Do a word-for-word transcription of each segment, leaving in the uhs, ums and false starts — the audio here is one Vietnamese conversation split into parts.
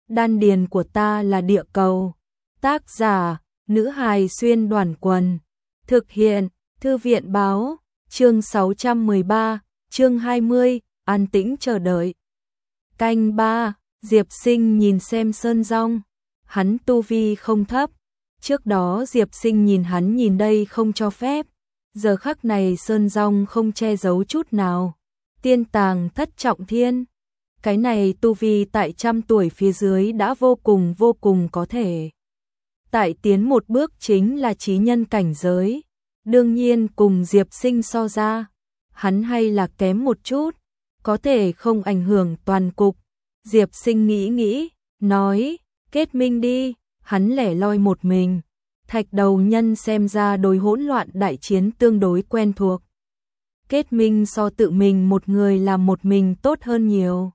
Đan điền của ta là địa cầu. Tác giả, nữ hài xuyên đoàn quần. Thực hiện, thư viện báo, chương sáu trăm mười ba, chương hai mươi, an tĩnh chờ đợi. Canh ba, Diệp Sinh nhìn xem Sơn Dong. Hắn tu vi không thấp. Trước đó Diệp Sinh nhìn hắn nhìn đây không cho phép. Giờ khắc này Sơn Dong không che giấu chút nào. Tiên tàng thất trọng thiên. Cái này tu vi tại trăm tuổi phía dưới đã vô cùng vô cùng có thể. Tại tiến một bước chính là chí nhân cảnh giới. Đương nhiên cùng Diệp Sinh so ra, hắn hay là kém một chút, có thể không ảnh hưởng toàn cục. Diệp Sinh nghĩ nghĩ, nói, kết minh đi, hắn lẻ loi một mình. Thạch đầu nhân xem ra đối hỗn loạn đại chiến tương đối quen thuộc. Kết minh so tự mình một người làm một mình tốt hơn nhiều.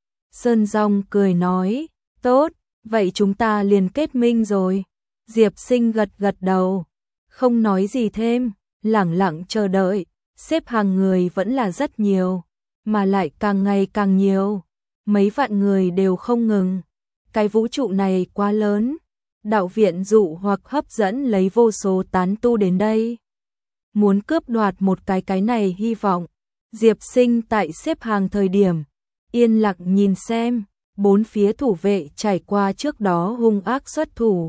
Sơn Dong cười nói, tốt, vậy chúng ta liền kết minh rồi. Diệp Sinh gật gật đầu, không nói gì thêm, lẳng lặng chờ đợi. Xếp hàng người vẫn là rất nhiều, mà lại càng ngày càng nhiều. Mấy vạn người đều không ngừng. Cái vũ trụ này quá lớn. Đạo viện dụ hoặc hấp dẫn lấy vô số tán tu đến đây. Muốn cướp đoạt một cái cái này hy vọng. Diệp Sinh tại xếp hàng thời điểm, yên lặng nhìn xem, bốn phía thủ vệ trải qua trước đó hung ác xuất thủ.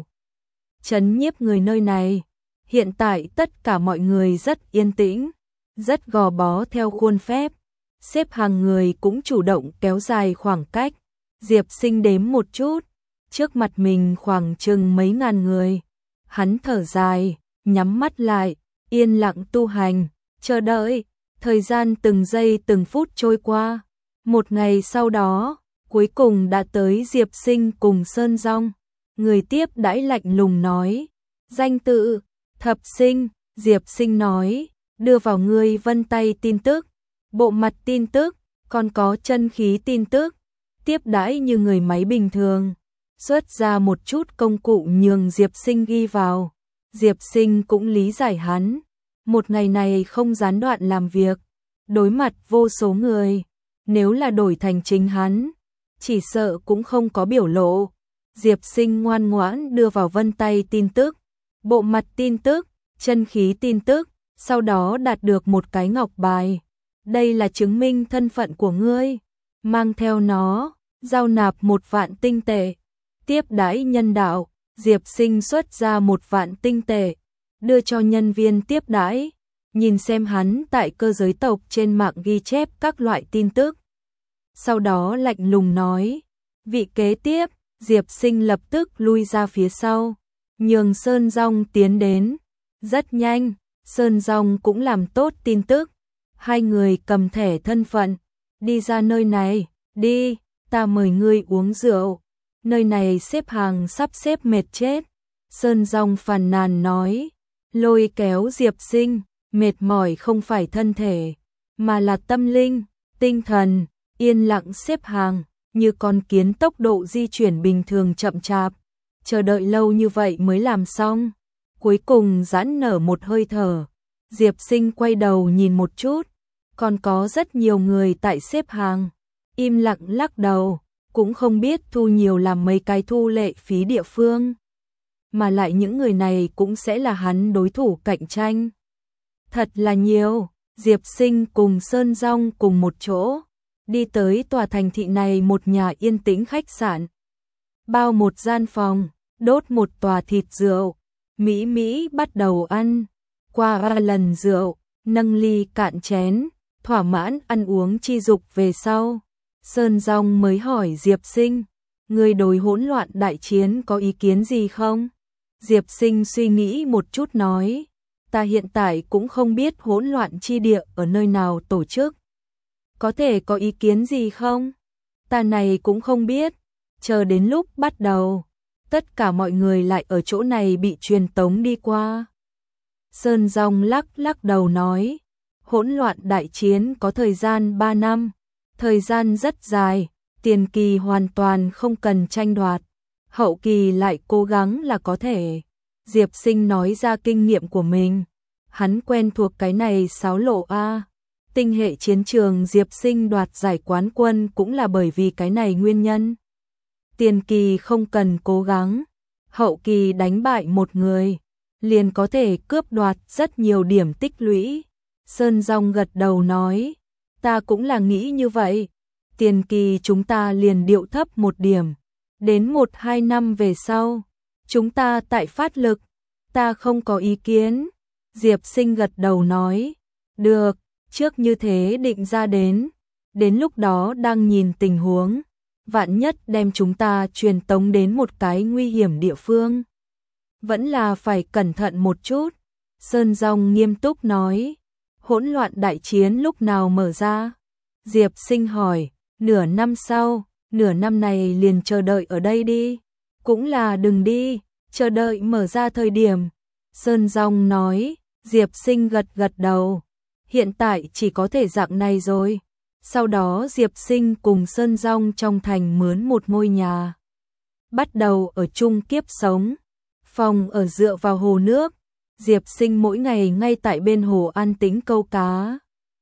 Chấn nhiếp người nơi này. Hiện tại tất cả mọi người rất yên tĩnh, rất gò bó theo khuôn phép. Xếp hàng người cũng chủ động kéo dài khoảng cách. Diệp Sinh đếm một chút, trước mặt mình khoảng chừng mấy ngàn người. Hắn thở dài, nhắm mắt lại, yên lặng tu hành, chờ đợi. Thời gian từng giây từng phút trôi qua. Một ngày sau đó, cuối cùng đã tới Diệp Sinh cùng Sơn Dong. Người tiếp đãi lạnh lùng nói, danh tự, Thập Sinh. Diệp Sinh nói, đưa vào ngươi vân tay tin tức, bộ mặt tin tức, còn có chân khí tin tức. Tiếp đãi như người máy bình thường, xuất ra một chút công cụ nhường Diệp Sinh ghi vào. Diệp Sinh cũng lý giải hắn, một ngày này không gián đoạn làm việc, đối mặt vô số người. Nếu là đổi thành chính hắn, chỉ sợ cũng không có biểu lộ. Diệp Sinh ngoan ngoãn đưa vào vân tay tin tức, bộ mặt tin tức, chân khí tin tức, sau đó đạt được một cái ngọc bài. Đây là chứng minh thân phận của ngươi, mang theo nó, giao nạp một vạn tinh tệ. Tiếp đãi nhân đạo, Diệp Sinh xuất ra một vạn tinh tệ, đưa cho nhân viên tiếp đãi, nhìn xem hắn tại cơ giới tộc trên mạng ghi chép các loại tin tức. Sau đó lạnh lùng nói, vị kế tiếp. Diệp Sinh lập tức lui ra phía sau, nhường Sơn Dong tiến đến. Rất nhanh, Sơn Dong cũng làm tốt tin tức. Hai người cầm thẻ thân phận, đi ra nơi này, đi, ta mời ngươi uống rượu. Nơi này xếp hàng sắp xếp mệt chết. Sơn Dong phàn nàn nói, lôi kéo Diệp Sinh, mệt mỏi không phải thân thể, mà là tâm linh, tinh thần. Yên lặng xếp hàng, như con kiến tốc độ di chuyển bình thường chậm chạp. Chờ đợi lâu như vậy mới làm xong. Cuối cùng giãn nở một hơi thở. Diệp Sinh quay đầu nhìn một chút, còn có rất nhiều người tại xếp hàng. Im lặng lắc đầu, cũng không biết thu nhiều làm mấy cái thu lệ phí địa phương. Mà lại những người này cũng sẽ là hắn đối thủ cạnh tranh. Thật là nhiều. Diệp Sinh cùng Sơn Dong cùng một chỗ, đi tới tòa thành thị này một nhà yên tĩnh khách sạn. Bao một gian phòng, đốt một tòa thịt rượu. Mỹ Mỹ bắt đầu ăn. Qua ba lần rượu, nâng ly cạn chén, thỏa mãn ăn uống chi dục về sau. Sơn Dong mới hỏi Diệp Sinh, người đối hỗn loạn đại chiến có ý kiến gì không? Diệp Sinh suy nghĩ một chút nói, ta hiện tại cũng không biết hỗn loạn chi địa ở nơi nào tổ chức. Có thể có ý kiến gì không? Ta này cũng không biết. Chờ đến lúc bắt đầu, tất cả mọi người lại ở chỗ này bị truyền tống đi qua. Sơn Dong lắc lắc đầu nói, hỗn loạn đại chiến có thời gian ba năm, thời gian rất dài, tiền kỳ hoàn toàn không cần tranh đoạt, hậu kỳ lại cố gắng là có thể. Diệp Sinh nói ra kinh nghiệm của mình, hắn quen thuộc cái này xáo lộ a. Tinh hệ chiến trường Diệp Sinh đoạt giải quán quân cũng là bởi vì cái này nguyên nhân. Tiền kỳ không cần cố gắng, hậu kỳ đánh bại một người, liền có thể cướp đoạt rất nhiều điểm tích lũy. Sơn Dòng gật đầu nói, ta cũng là nghĩ như vậy. Tiền kỳ chúng ta liền điệu thấp một điểm, đến một hai năm về sau, chúng ta tại phát lực, ta không có ý kiến. Diệp Sinh gật đầu nói, được, trước như thế định ra đến, đến lúc đó đang nhìn tình huống, vạn nhất đem chúng ta truyền tống đến một cái nguy hiểm địa phương. Vẫn là phải cẩn thận một chút. Sơn Dòng nghiêm túc nói, hỗn loạn đại chiến lúc nào mở ra? Diệp Sinh hỏi, nửa năm sau, nửa năm này liền chờ đợi ở đây đi. Cũng là đừng đi, chờ đợi mở ra thời điểm. Sơn Dòng nói, Diệp Sinh gật gật đầu, hiện tại chỉ có thể dạng này rồi. Sau đó Diệp Sinh cùng Sơn Dòng trong thành mướn một ngôi nhà, bắt đầu ở chung kiếp sống. Phòng ở dựa vào hồ nước, Diệp Sinh mỗi ngày ngay tại bên hồ an tĩnh câu cá.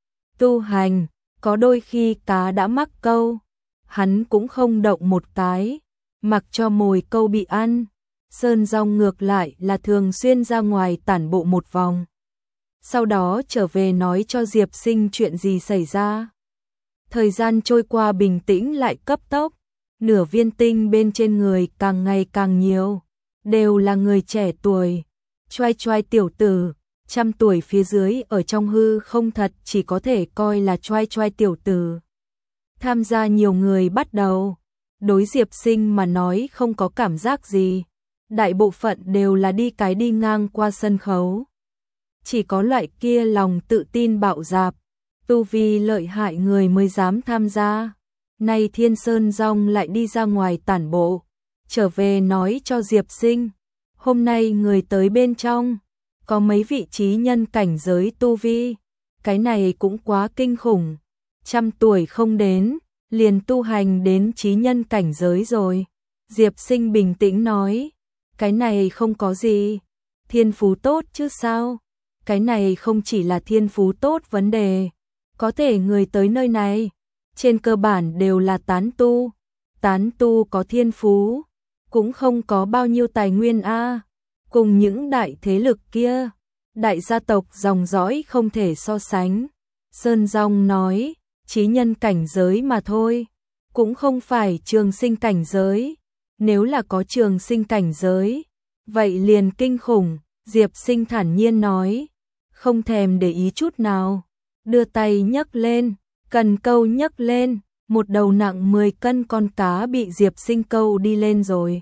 Tu hành, có đôi khi cá đã mắc câu, hắn cũng không động một cái, mặc cho mồi câu bị ăn. Sơn Dòng ngược lại là thường xuyên ra ngoài tản bộ một vòng, sau đó trở về nói cho Diệp Sinh chuyện gì xảy ra. Thời gian trôi qua bình tĩnh lại cấp tốc, nửa viên tinh bên trên người càng ngày càng nhiều, đều là người trẻ tuổi. Choai choai tiểu tử, trăm tuổi phía dưới ở trong hư không thật chỉ có thể coi là choai choai tiểu tử. Tham gia nhiều người bắt đầu, đối Diệp Sinh mà nói không có cảm giác gì, đại bộ phận đều là đi cái đi ngang qua sân khấu. Chỉ có loại kia lòng tự tin bạo dạp, tu vi lợi hại người mới dám tham gia. Nay Thiên Sơn Dòng lại đi ra ngoài tản bộ, trở về nói cho Diệp Sinh, hôm nay người tới bên trong, có mấy vị trí nhân cảnh giới tu vi, cái này cũng quá kinh khủng, trăm tuổi không đến, liền tu hành đến trí nhân cảnh giới rồi. Diệp Sinh bình tĩnh nói, cái này không có gì, thiên phú tốt chứ sao, cái này không chỉ là thiên phú tốt vấn đề, có thể người tới nơi này, trên cơ bản đều là tán tu, tán tu có thiên phú, cũng không có bao nhiêu tài nguyên a, cùng những đại thế lực kia, đại gia tộc dòng dõi không thể so sánh. Sơn Dòng nói, chí nhân cảnh giới mà thôi, cũng không phải trường sinh cảnh giới, nếu là có trường sinh cảnh giới, vậy liền kinh khủng. Diệp Sinh thản nhiên nói, không thèm để ý chút nào, đưa tay nhấc lên, cần câu nhấc lên, một đầu nặng mười cân con cá bị Diệp Sinh câu đi lên rồi.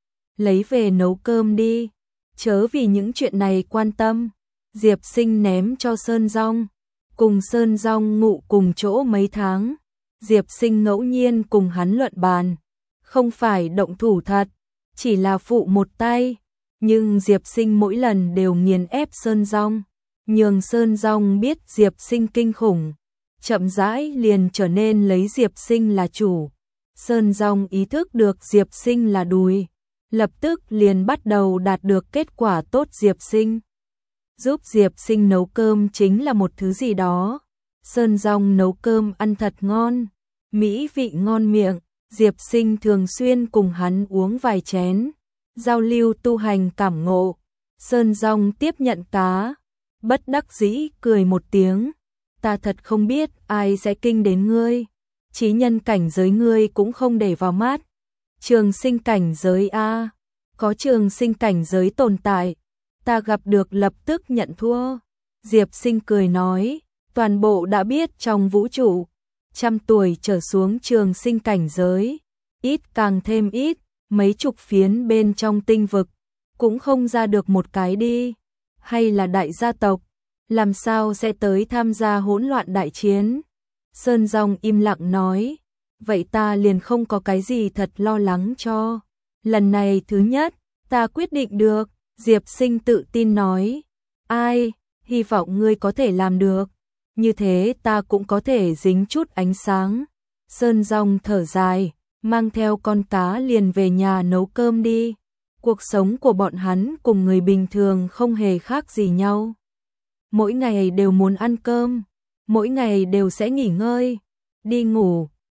Lấy về nấu cơm đi, chớ vì những chuyện này quan tâm. Diệp Sinh ném cho Sơn Dòng, cùng Sơn Dòng ngụ cùng chỗ mấy tháng. Diệp Sinh ngẫu nhiên cùng hắn luận bàn, không phải động thủ thật, chỉ là phụ một tay, nhưng Diệp Sinh mỗi lần đều nghiền ép Sơn Dòng, nhường Sơn Dòng biết Diệp Sinh kinh khủng, chậm rãi liền trở nên lấy Diệp Sinh là chủ. Sơn Dòng ý thức được Diệp Sinh là đùi, lập tức liền bắt đầu đạt được kết quả tốt. Diệp Sinh giúp Diệp Sinh nấu cơm chính là một thứ gì đó. Sơn Dòng nấu cơm ăn thật ngon, mỹ vị ngon miệng, Diệp Sinh thường xuyên cùng hắn uống vài chén, giao lưu tu hành cảm ngộ. Sơn Dòng tiếp nhận cá, bất đắc dĩ cười một tiếng, ta thật không biết ai sẽ kinh đến ngươi, chí nhân cảnh giới ngươi cũng không để vào mắt, trường sinh cảnh giới a, có trường sinh cảnh giới tồn tại, ta gặp được lập tức nhận thua. Diệp Sinh cười nói, toàn bộ đã biết trong vũ trụ, trăm tuổi trở xuống trường sinh cảnh giới, ít càng thêm ít, mấy chục phiến bên trong tinh vực, cũng không ra được một cái đi, hay là đại gia tộc, làm sao sẽ tới tham gia hỗn loạn đại chiến. Sơn Dòng im lặng nói, vậy ta liền không có cái gì thật lo lắng cho, lần này thứ nhất, ta quyết định được. Diệp Sinh tự tin nói, ai, hy vọng ngươi có thể làm được, như thế ta cũng có thể dính chút ánh sáng. Sơn Dòng thở dài, mang theo con cá liền về nhà nấu cơm đi. Cuộc sống của bọn hắn cùng người bình thường không hề khác gì nhau. Mỗi ngày đều muốn ăn cơm, mỗi ngày đều sẽ nghỉ ngơi, đi ngủ.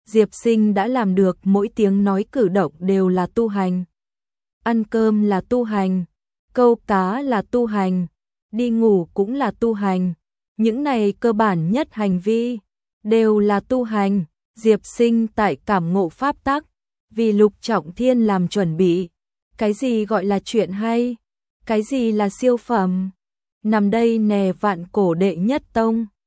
Diệp Sinh đã làm được, mỗi tiếng nói cử động đều là tu hành. Ăn cơm là tu hành, câu cá là tu hành, đi ngủ cũng là tu hành. Những này cơ bản nhất hành vi đều là tu hành. Diệp Sinh tại cảm ngộ pháp tắc, vì Lục Trọng Thiên làm chuẩn bị. Cái gì gọi là chuyện hay? Cái gì là siêu phẩm? Nằm đây nè, vạn cổ đệ nhất tông.